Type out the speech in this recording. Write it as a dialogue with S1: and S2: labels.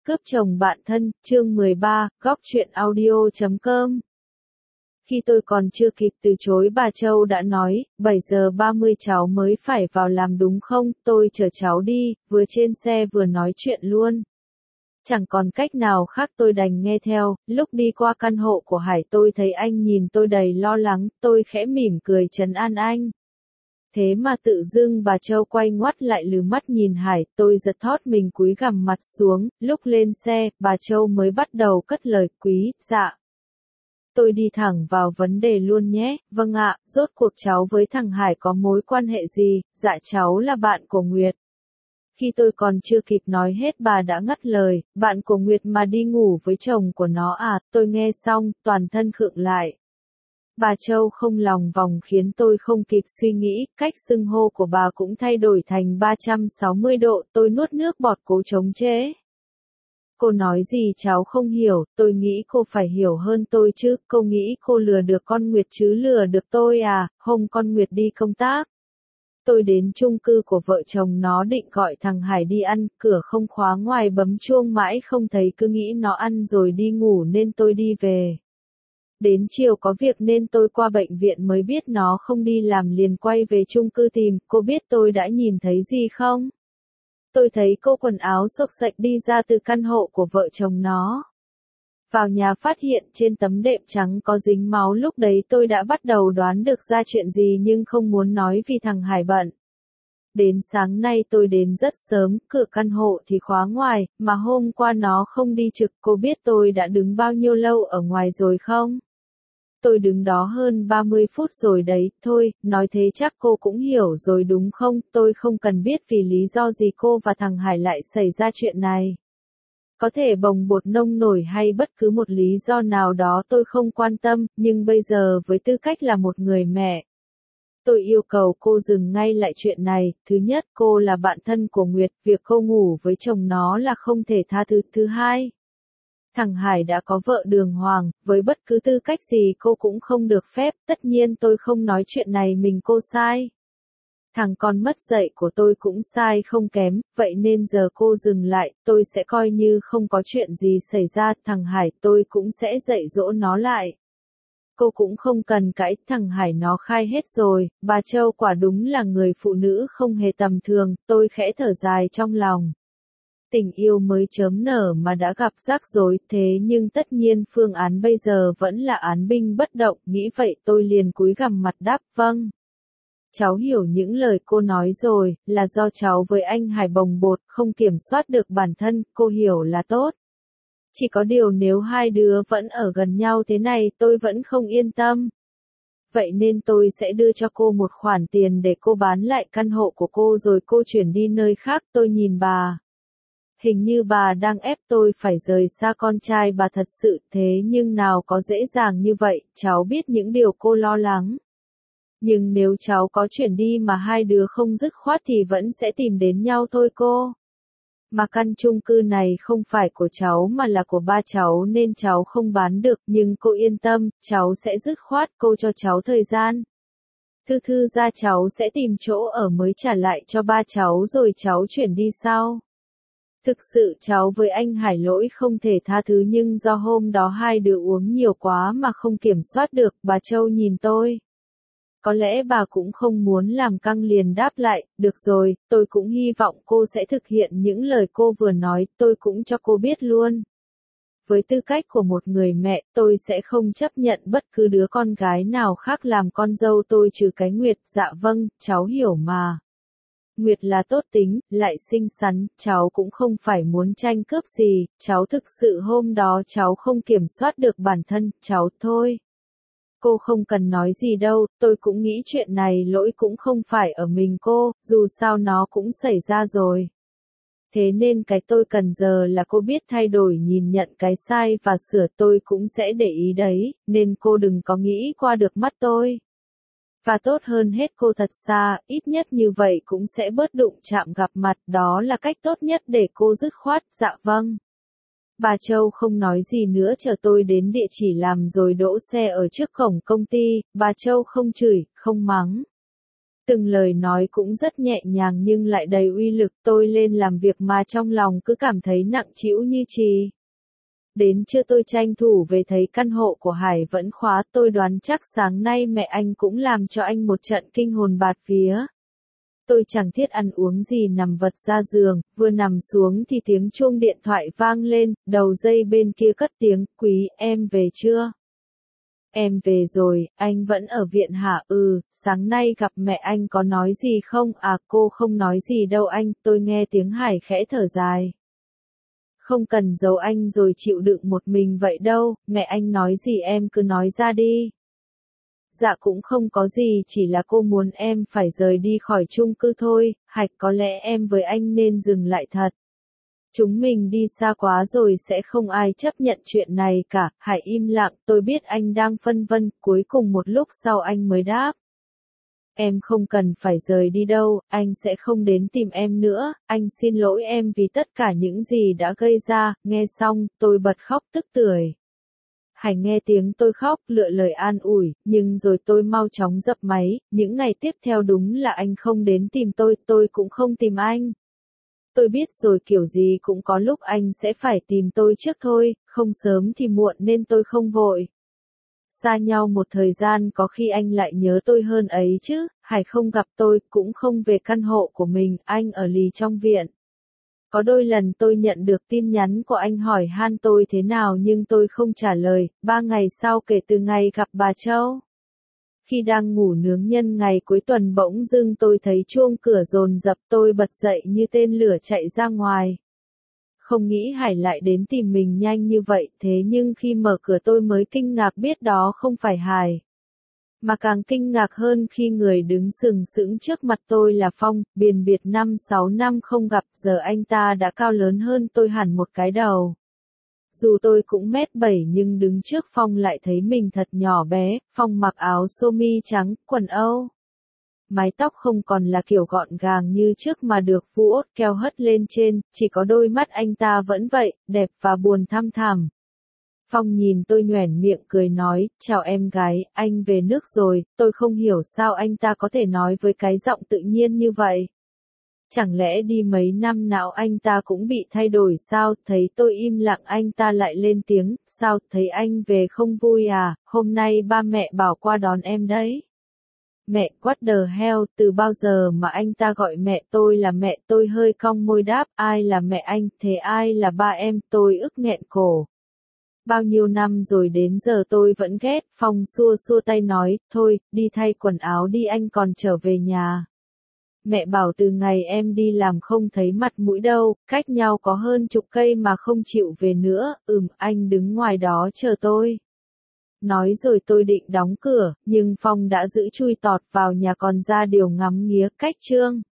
S1: Cướp chồng bạn thân, chương 13, góc truyện audio.com. Khi tôi còn chưa kịp từ chối bà Châu đã nói, 7 giờ 30 cháu mới phải vào làm đúng không, tôi chở cháu đi, vừa trên xe vừa nói chuyện luôn. Chẳng còn cách nào khác tôi đành nghe theo, lúc đi qua căn hộ của Hải tôi thấy anh nhìn tôi đầy lo lắng, tôi khẽ mỉm cười trấn an anh. Thế mà tự dưng bà Châu quay ngoắt lại lừ mắt nhìn Hải, tôi giật thót mình cúi gằm mặt xuống, lúc lên xe, bà Châu mới bắt đầu cất lời quý, dạ. Tôi đi thẳng vào vấn đề luôn nhé, vâng ạ, rốt cuộc cháu với thằng Hải có mối quan hệ gì, dạ cháu là bạn của Nguyệt. Khi tôi còn chưa kịp nói hết bà đã ngắt lời, bạn của Nguyệt mà đi ngủ với chồng của nó à, tôi nghe xong, toàn thân khựng lại. Bà Châu không lòng vòng khiến tôi không kịp suy nghĩ, cách xưng hô của bà cũng thay đổi thành 360 độ, tôi nuốt nước bọt cố chống chế. Cô nói gì cháu không hiểu, tôi nghĩ cô phải hiểu hơn tôi chứ, cô nghĩ cô lừa được con Nguyệt chứ lừa được tôi à, hôm con Nguyệt đi công tác. Tôi đến chung cư của vợ chồng nó định gọi thằng Hải đi ăn, cửa không khóa ngoài bấm chuông mãi không thấy cứ nghĩ nó ăn rồi đi ngủ nên tôi đi về. Đến chiều có việc nên tôi qua bệnh viện mới biết nó không đi làm liền quay về chung cư tìm, cô biết tôi đã nhìn thấy gì không? Tôi thấy cô quần áo xộc xệch đi ra từ căn hộ của vợ chồng nó. Vào nhà phát hiện trên tấm đệm trắng có dính máu, lúc đấy tôi đã bắt đầu đoán được ra chuyện gì nhưng không muốn nói vì thằng Hải bận. Đến sáng nay tôi đến rất sớm, cửa căn hộ thì khóa ngoài, mà hôm qua nó không đi trực, cô biết tôi đã đứng bao nhiêu lâu ở ngoài rồi không? Tôi đứng đó hơn 30 phút rồi đấy, thôi, nói thế chắc cô cũng hiểu rồi đúng không, tôi không cần biết vì lý do gì cô và thằng Hải lại xảy ra chuyện này. Có thể bồng bột nông nổi hay bất cứ một lý do nào đó tôi không quan tâm, nhưng bây giờ với tư cách là một người mẹ. Tôi yêu cầu cô dừng ngay lại chuyện này, thứ nhất cô là bạn thân của Nguyệt, việc cô ngủ với chồng nó là không thể tha thứ, thứ hai. Thằng Hải đã có vợ đường hoàng, với bất cứ tư cách gì cô cũng không được phép, tất nhiên tôi không nói chuyện này mình cô sai. Thằng con mất dạy của tôi cũng sai không kém, vậy nên giờ cô dừng lại, tôi sẽ coi như không có chuyện gì xảy ra, thằng Hải tôi cũng sẽ dạy dỗ nó lại. Cô cũng không cần cãi, thằng Hải nó khai hết rồi, bà Châu quả đúng là người phụ nữ không hề tầm thường, tôi khẽ thở dài trong lòng. Tình yêu mới chớm nở mà đã gặp rắc rối, thế nhưng tất nhiên phương án bây giờ vẫn là án binh bất động, nghĩ vậy tôi liền cúi gằm mặt đáp vâng. Cháu hiểu những lời cô nói rồi, là do cháu với anh Hải bồng bột, không kiểm soát được bản thân, cô hiểu là tốt. Chỉ có điều nếu hai đứa vẫn ở gần nhau thế này tôi vẫn không yên tâm. Vậy nên tôi sẽ đưa cho cô một khoản tiền để cô bán lại căn hộ của cô rồi cô chuyển đi nơi khác, tôi nhìn bà. Hình như bà đang ép tôi phải rời xa con trai bà thật sự, thế nhưng nào có dễ dàng như vậy, cháu biết những điều cô lo lắng. Nhưng nếu cháu có chuyển đi mà hai đứa không dứt khoát thì vẫn sẽ tìm đến nhau thôi cô. Mà căn chung cư này không phải của cháu mà là của ba cháu nên cháu không bán được, nhưng cô yên tâm, cháu sẽ dứt khoát, cô cho cháu thời gian. Thư ra cháu sẽ tìm chỗ ở mới trả lại cho ba cháu rồi cháu chuyển đi sau. Thực sự cháu với anh Hải lỗi không thể tha thứ nhưng do hôm đó hai đứa uống nhiều quá mà không kiểm soát được, bà Châu nhìn tôi. Có lẽ bà cũng không muốn làm căng liền đáp lại, được rồi, tôi cũng hy vọng cô sẽ thực hiện những lời cô vừa nói, tôi cũng cho cô biết luôn. Với tư cách của một người mẹ, tôi sẽ không chấp nhận bất cứ đứa con gái nào khác làm con dâu tôi trừ cái Nguyệt, dạ vâng, cháu hiểu mà. Nguyệt là tốt tính, lại xinh xắn, cháu cũng không phải muốn tranh cướp gì, cháu thực sự hôm đó cháu không kiểm soát được bản thân, cháu thôi. Cô không cần nói gì đâu, tôi cũng nghĩ chuyện này lỗi cũng không phải ở mình cô, dù sao nó cũng xảy ra rồi. Thế nên cái tôi cần giờ là cô biết thay đổi nhìn nhận cái sai và sửa, tôi cũng sẽ để ý đấy, nên cô đừng có nghĩ qua được mắt tôi. Và tốt hơn hết cô thật xa, ít nhất như vậy cũng sẽ bớt đụng chạm gặp mặt, đó là cách tốt nhất để cô dứt khoát, dạ vâng. Bà Châu không nói gì nữa chờ tôi đến địa chỉ làm rồi đỗ xe ở trước cổng công ty, bà Châu không chửi, không mắng. Từng lời nói cũng rất nhẹ nhàng nhưng lại đầy uy lực. Tôi lên làm việc mà trong lòng cứ cảm thấy nặng trĩu như chì. Đến trưa tôi tranh thủ về thấy căn hộ của Hải vẫn khóa. Tôi đoán chắc sáng nay mẹ anh cũng làm cho anh một trận kinh hồn bạt vía. Tôi chẳng thiết ăn uống gì nằm vật ra giường, vừa nằm xuống thì tiếng chuông điện thoại vang lên, đầu dây bên kia cất tiếng, Quý, em về chưa? Em về rồi, anh vẫn ở viện hả? Ừ, sáng nay gặp mẹ anh có nói gì không? À cô không nói gì đâu anh, tôi nghe tiếng Hải khẽ thở dài. Không cần giấu anh rồi chịu đựng một mình vậy đâu, mẹ anh nói gì em cứ nói ra đi. Dạ cũng không có gì, chỉ là cô muốn em phải rời đi khỏi chung cư thôi. Hạch, có lẽ em với anh nên dừng lại thật. Chúng mình đi xa quá rồi sẽ không ai chấp nhận chuyện này cả. Hải im lặng, tôi biết anh đang phân vân, cuối cùng một lúc sau anh mới đáp. Em không cần phải rời đi đâu, anh sẽ không đến tìm em nữa, anh xin lỗi em vì tất cả những gì đã gây ra. Nghe xong, tôi bật khóc tức tưởi. Hải nghe tiếng tôi khóc, lựa lời an ủi, nhưng rồi tôi mau chóng dập máy. Những ngày tiếp theo đúng là anh không đến tìm tôi cũng không tìm anh. Tôi biết rồi, kiểu gì cũng có lúc anh sẽ phải tìm tôi trước thôi, không sớm thì muộn nên tôi không vội. Xa nhau một thời gian có khi anh lại nhớ tôi hơn ấy chứ. Hải không gặp tôi, cũng không về căn hộ của mình, anh ở lì trong viện. Có đôi lần tôi nhận được tin nhắn của anh hỏi han tôi thế nào nhưng tôi không trả lời. 3 ngày sau kể từ ngày gặp bà Châu. Khi đang ngủ nướng nhân ngày cuối tuần bỗng dưng tôi thấy chuông cửa dồn dập, tôi bật dậy như tên lửa chạy ra ngoài. Không nghĩ Hải lại đến tìm mình nhanh như vậy, thế nhưng khi mở cửa tôi mới kinh ngạc biết đó không phải Hải. Mà càng kinh ngạc hơn khi người đứng sừng sững trước mặt tôi là Phong, biệt 5-6 năm không gặp, giờ anh ta đã cao lớn hơn tôi hẳn một cái đầu. Dù tôi cũng 1m7 nhưng đứng trước Phong lại thấy mình thật nhỏ bé. Phong mặc áo sơ mi trắng, quần Âu. Mái tóc không còn là kiểu gọn gàng như trước mà được vuốt keo hất lên trên, chỉ có đôi mắt anh ta vẫn vậy, đẹp và buồn thăm thẳm. Phong nhìn tôi nhoẻn miệng cười nói, chào em gái, anh về nước rồi. Tôi không hiểu sao anh ta có thể nói với cái giọng tự nhiên như vậy. Chẳng lẽ đi mấy năm não anh ta cũng bị thay đổi sao? Thấy tôi im lặng anh ta lại lên tiếng, sao, thấy anh về không vui à, hôm nay ba mẹ bảo qua đón em đấy. Mẹ, what the hell, từ bao giờ mà anh ta gọi mẹ tôi là mẹ? Tôi hơi cong môi đáp, ai là mẹ anh, thế ai là ba em? Tôi ức nghẹn cổ. Bao nhiêu năm rồi đến giờ tôi vẫn ghét. Phong xua xua tay nói, thôi, đi thay quần áo đi, anh còn trở về nhà. Mẹ bảo từ ngày em đi làm không thấy mặt mũi đâu, cách nhau có hơn 10 cây mà không chịu về nữa. Anh đứng ngoài đó chờ tôi. Nói rồi tôi định đóng cửa, nhưng Phong đã giữ chui tọt vào nhà còn ra điều ngắm nghía cách trương.